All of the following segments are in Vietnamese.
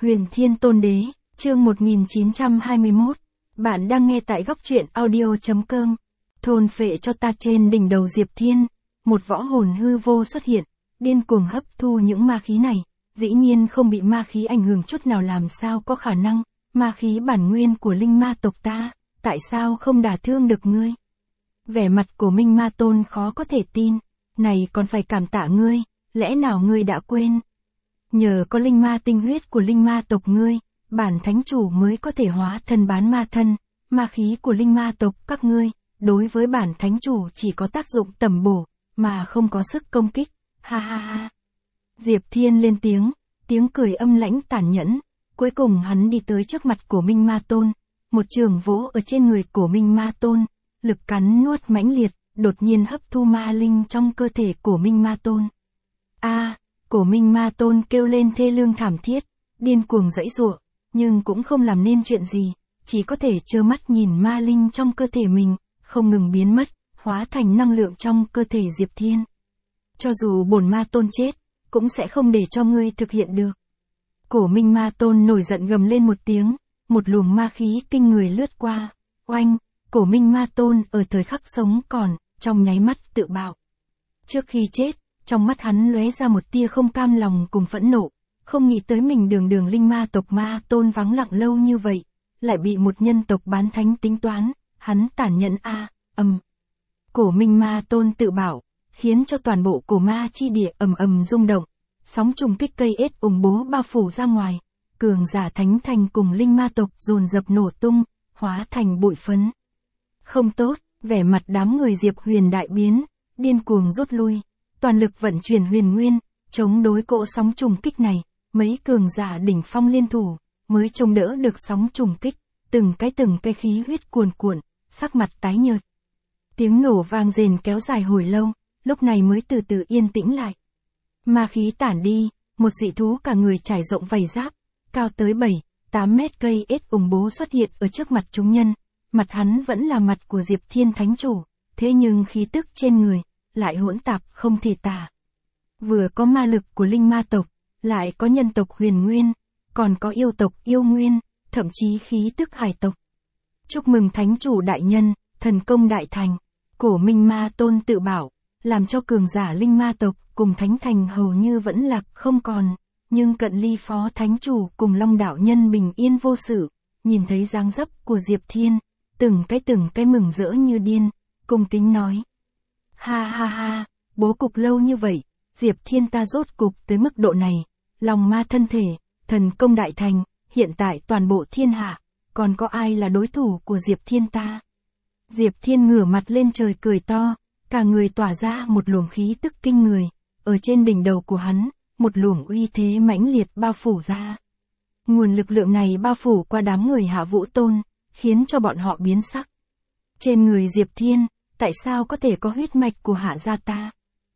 Huyền Thiên Tôn Đế, chương 1921. Bạn đang nghe tại góc truyện audio.com. Thôn phệ cho ta. Trên đỉnh đầu Diệp Thiên, một võ hồn hư vô xuất hiện, điên cuồng hấp thu những ma khí này, dĩ nhiên không bị ma khí ảnh hưởng chút nào. Làm sao có khả năng, ma khí bản nguyên của linh ma tộc ta, tại sao không đả thương được ngươi? Vẻ mặt của Minh Ma Tôn khó có thể tin, này còn phải cảm tạ ngươi, lẽ nào ngươi đã quên? Nhờ có linh ma tinh huyết của linh ma tộc ngươi, bản thánh chủ mới có thể hóa thân bán ma thân, ma khí của linh ma tộc các ngươi, đối với bản thánh chủ chỉ có tác dụng tẩm bổ, mà không có sức công kích, ha ha ha. Diệp Thiên lên tiếng cười âm lãnh tàn nhẫn, cuối cùng hắn đi tới trước mặt của Minh Ma Tôn, một trường vỗ ở trên người của Minh Ma Tôn, lực cắn nuốt mãnh liệt, đột nhiên hấp thu ma linh trong cơ thể của Minh Ma Tôn. Cổ Minh Ma Tôn kêu lên thê lương thảm thiết, điên cuồng giãy giụa, nhưng cũng không làm nên chuyện gì, chỉ có thể trơ mắt nhìn ma linh trong cơ thể mình không ngừng biến mất, hóa thành năng lượng trong cơ thể Diệp Thiên. Cho dù bổn Ma Tôn chết, cũng sẽ không để cho ngươi thực hiện được. Cổ Minh Ma Tôn nổi giận gầm lên một tiếng, một luồng ma khí kinh người lướt qua, oanh, cổ Minh Ma Tôn ở thời khắc sống còn, trong nháy mắt tự bạo. Trước khi chết, trong mắt hắn lóe ra một tia không cam lòng cùng phẫn nộ, không nghĩ tới mình đường linh ma tộc Ma Tôn vắng lặng lâu như vậy, lại bị một nhân tộc bán thánh tính toán, hắn tàn nhẫn Cổ Minh Ma Tôn tự bảo, khiến cho toàn bộ cổ ma chi địa ầm rung động, sóng trùng kích cây ết ủng bố bao phủ ra ngoài, cường giả thánh thành cùng linh ma tộc dồn dập nổ tung, hóa thành bụi phấn. Không tốt, vẻ mặt đám người Diệp Huyền đại biến, điên cuồng rút lui, toàn lực vận chuyển huyền nguyên, chống đối cỗ sóng trùng kích này, mấy cường giả đỉnh phong liên thủ, mới chống đỡ được sóng trùng kích, từng cái khí huyết cuồn cuộn, sắc mặt tái nhợt. Tiếng nổ vang rền kéo dài hồi lâu, lúc này mới từ từ yên tĩnh lại. Ma khí tản đi, một dị thú cả người trải rộng vảy giáp, cao tới 7-8 mét cây ết ủng bố xuất hiện ở trước mặt chúng nhân, mặt hắn vẫn là mặt của Diệp Thiên Thánh Chủ, thế nhưng khí tức trên người lại hỗn tạp không thể tả. Vừa có ma lực của linh ma tộc, lại có nhân tộc huyền nguyên, còn có yêu tộc yêu nguyên, thậm chí khí tức hải tộc. Chúc mừng Thánh Chủ đại nhân, thần công đại thành. Cổ Minh Ma Tôn tự bảo, làm cho cường giả linh ma tộc cùng thánh thành hầu như vẫn lạc không còn, nhưng cận ly phó thánh chủ cùng Long đạo nhân bình yên vô sự, nhìn thấy dáng dấp của Diệp Thiên, từng cái mừng rỡ như điên, cung kính nói: ha ha ha, bố cục lâu như vậy, Diệp Thiên ta rốt cục tới mức độ này, lòng ma thân thể, thần công đại thành, hiện tại toàn bộ thiên hạ, còn có ai là đối thủ của Diệp Thiên ta? Diệp Thiên ngửa mặt lên trời cười to, cả người tỏa ra một luồng khí tức kinh người, ở trên đỉnh đầu của hắn, một luồng uy thế mãnh liệt bao phủ ra. Nguồn lực lượng này bao phủ qua đám người Hạ Vũ Tôn, khiến cho bọn họ biến sắc. Trên người Diệp Thiên, tại sao có thể có huyết mạch của Hạ gia ta?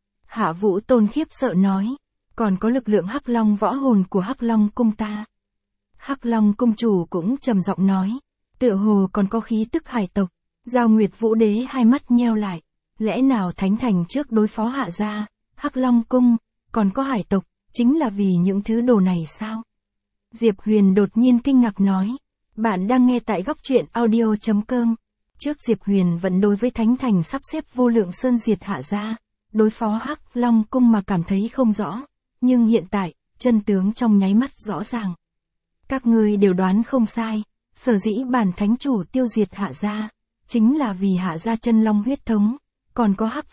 Hạ Vũ Tôn khiếp sợ nói, còn có lực lượng Hắc Long võ hồn của Hắc Long cung ta. Hắc Long cung chủ cũng trầm giọng nói, tựa hồ còn có khí tức hải tộc. Giao Nguyệt Vũ Đế hai mắt nheo lại, lẽ nào thánh thành trước đối phó Hạ gia, Hắc Long cung, còn có hải tộc, chính là vì những thứ đồ này sao? Diệp Huyền đột nhiên kinh ngạc nói, bạn đang nghe tại góc truyện audio.com. Trước Diệp Huyền vẫn đối với thánh thành sắp xếp vô lượng sơn diệt Hạ gia, đối phó Hắc Long cung mà cảm thấy không rõ, nhưng hiện tại, chân tướng trong nháy mắt rõ ràng. Các ngươi đều đoán không sai, sở dĩ bản thánh chủ tiêu diệt Hạ gia, chính là vì Hạ gia chân long huyết thống, còn có Hắc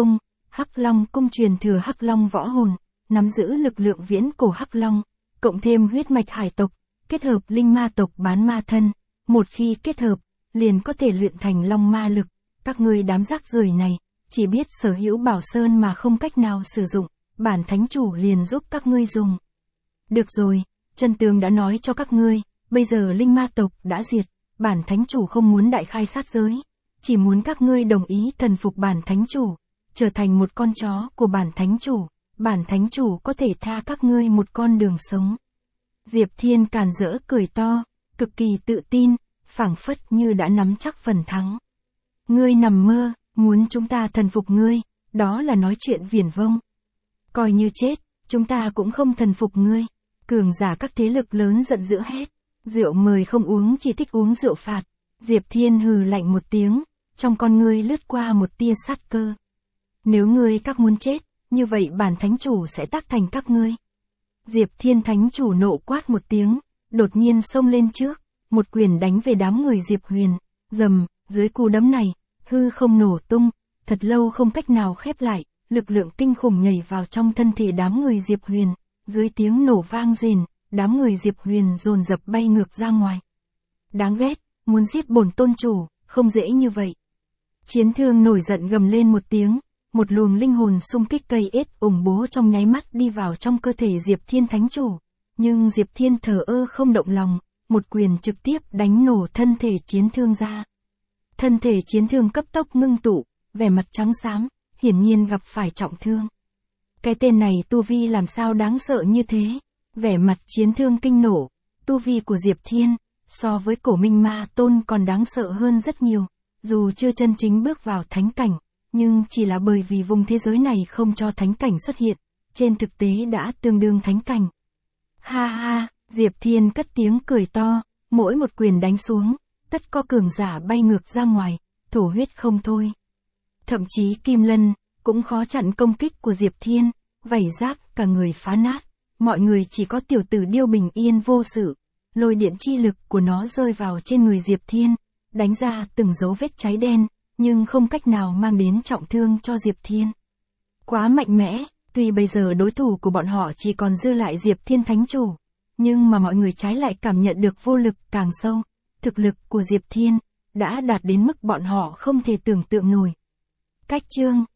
Long cung truyền thừa Hắc Long võ hồn, nắm giữ lực lượng viễn cổ Hắc Long, cộng thêm huyết mạch hải tộc, kết hợp linh ma tộc bán ma thân, một khi kết hợp, liền có thể luyện thành long ma lực. Các ngươi đám rác rưởi này, chỉ biết sở hữu bảo sơn mà không cách nào sử dụng, bản thánh chủ liền giúp các ngươi dùng. Được rồi, chân tướng đã nói cho các ngươi, bây giờ linh ma tộc đã diệt. Bản thánh chủ không muốn đại khai sát giới, chỉ muốn các ngươi đồng ý thần phục bản thánh chủ, trở thành một con chó của bản thánh chủ có thể tha các ngươi một con đường sống. Diệp Thiên càn rỡ cười to, cực kỳ tự tin, phảng phất như đã nắm chắc phần thắng. Ngươi nằm mơ, muốn chúng ta thần phục ngươi, đó là nói chuyện viển vông. Coi như chết, chúng ta cũng không thần phục ngươi. Cường giả các thế lực lớn giận dữ hét. Rượu mời không uống, chỉ thích uống rượu phạt. Diệp Thiên hừ lạnh một tiếng, trong con ngươi lướt qua một tia sát cơ. Nếu ngươi các muốn chết, như vậy bản thánh chủ sẽ tác thành các ngươi. Diệp Thiên thánh chủ nộ quát một tiếng, đột nhiên xông lên trước, một quyền đánh về đám người Diệp Huyền. Rầm, dưới cú đấm này, hư không nổ tung, thật lâu không cách nào khép lại, lực lượng kinh khủng nhảy vào trong thân thể đám người Diệp Huyền. Dưới tiếng nổ vang rền, đám người Diệp Huyền dồn dập bay ngược ra ngoài. Đáng ghét, muốn giết bổn tôn chủ, không dễ như vậy. Chiến Thương nổi giận gầm lên một tiếng, một luồng linh hồn xung kích cây ết ủng bố trong nháy mắt đi vào trong cơ thể Diệp Thiên thánh chủ. Nhưng Diệp Thiên thờ ơ không động lòng, một quyền trực tiếp đánh nổ thân thể Chiến Thương ra. Thân thể Chiến Thương cấp tốc ngưng tụ, vẻ mặt trắng xám, hiển nhiên gặp phải trọng thương. Cái tên này tu vi làm sao đáng sợ như thế? Vẻ mặt Chiến Thương kinh nổ, tu vi của Diệp Thiên, so với Cổ Minh Ma Tôn còn đáng sợ hơn rất nhiều, dù chưa chân chính bước vào thánh cảnh, nhưng chỉ là bởi vì vùng thế giới này không cho thánh cảnh xuất hiện, trên thực tế đã tương đương thánh cảnh. Ha ha, Diệp Thiên cất tiếng cười to, mỗi một quyền đánh xuống, tất có cường giả bay ngược ra ngoài, thổ huyết không thôi. Thậm chí Kim Lân cũng khó chặn công kích của Diệp Thiên, vảy giáp cả người phá nát, mọi người chỉ có tiểu tử Điêu bình yên vô sự. Lôi điện chi lực của nó rơi vào trên người Diệp Thiên, đánh ra từng dấu vết cháy đen, nhưng không cách nào mang đến trọng thương cho Diệp Thiên. Quá mạnh mẽ, tuy bây giờ đối thủ của bọn họ chỉ còn dư lại Diệp Thiên thánh chủ, nhưng mà mọi người trái lại cảm nhận được vô lực càng sâu, thực lực của Diệp Thiên đã đạt đến mức bọn họ không thể tưởng tượng nổi. Cách chương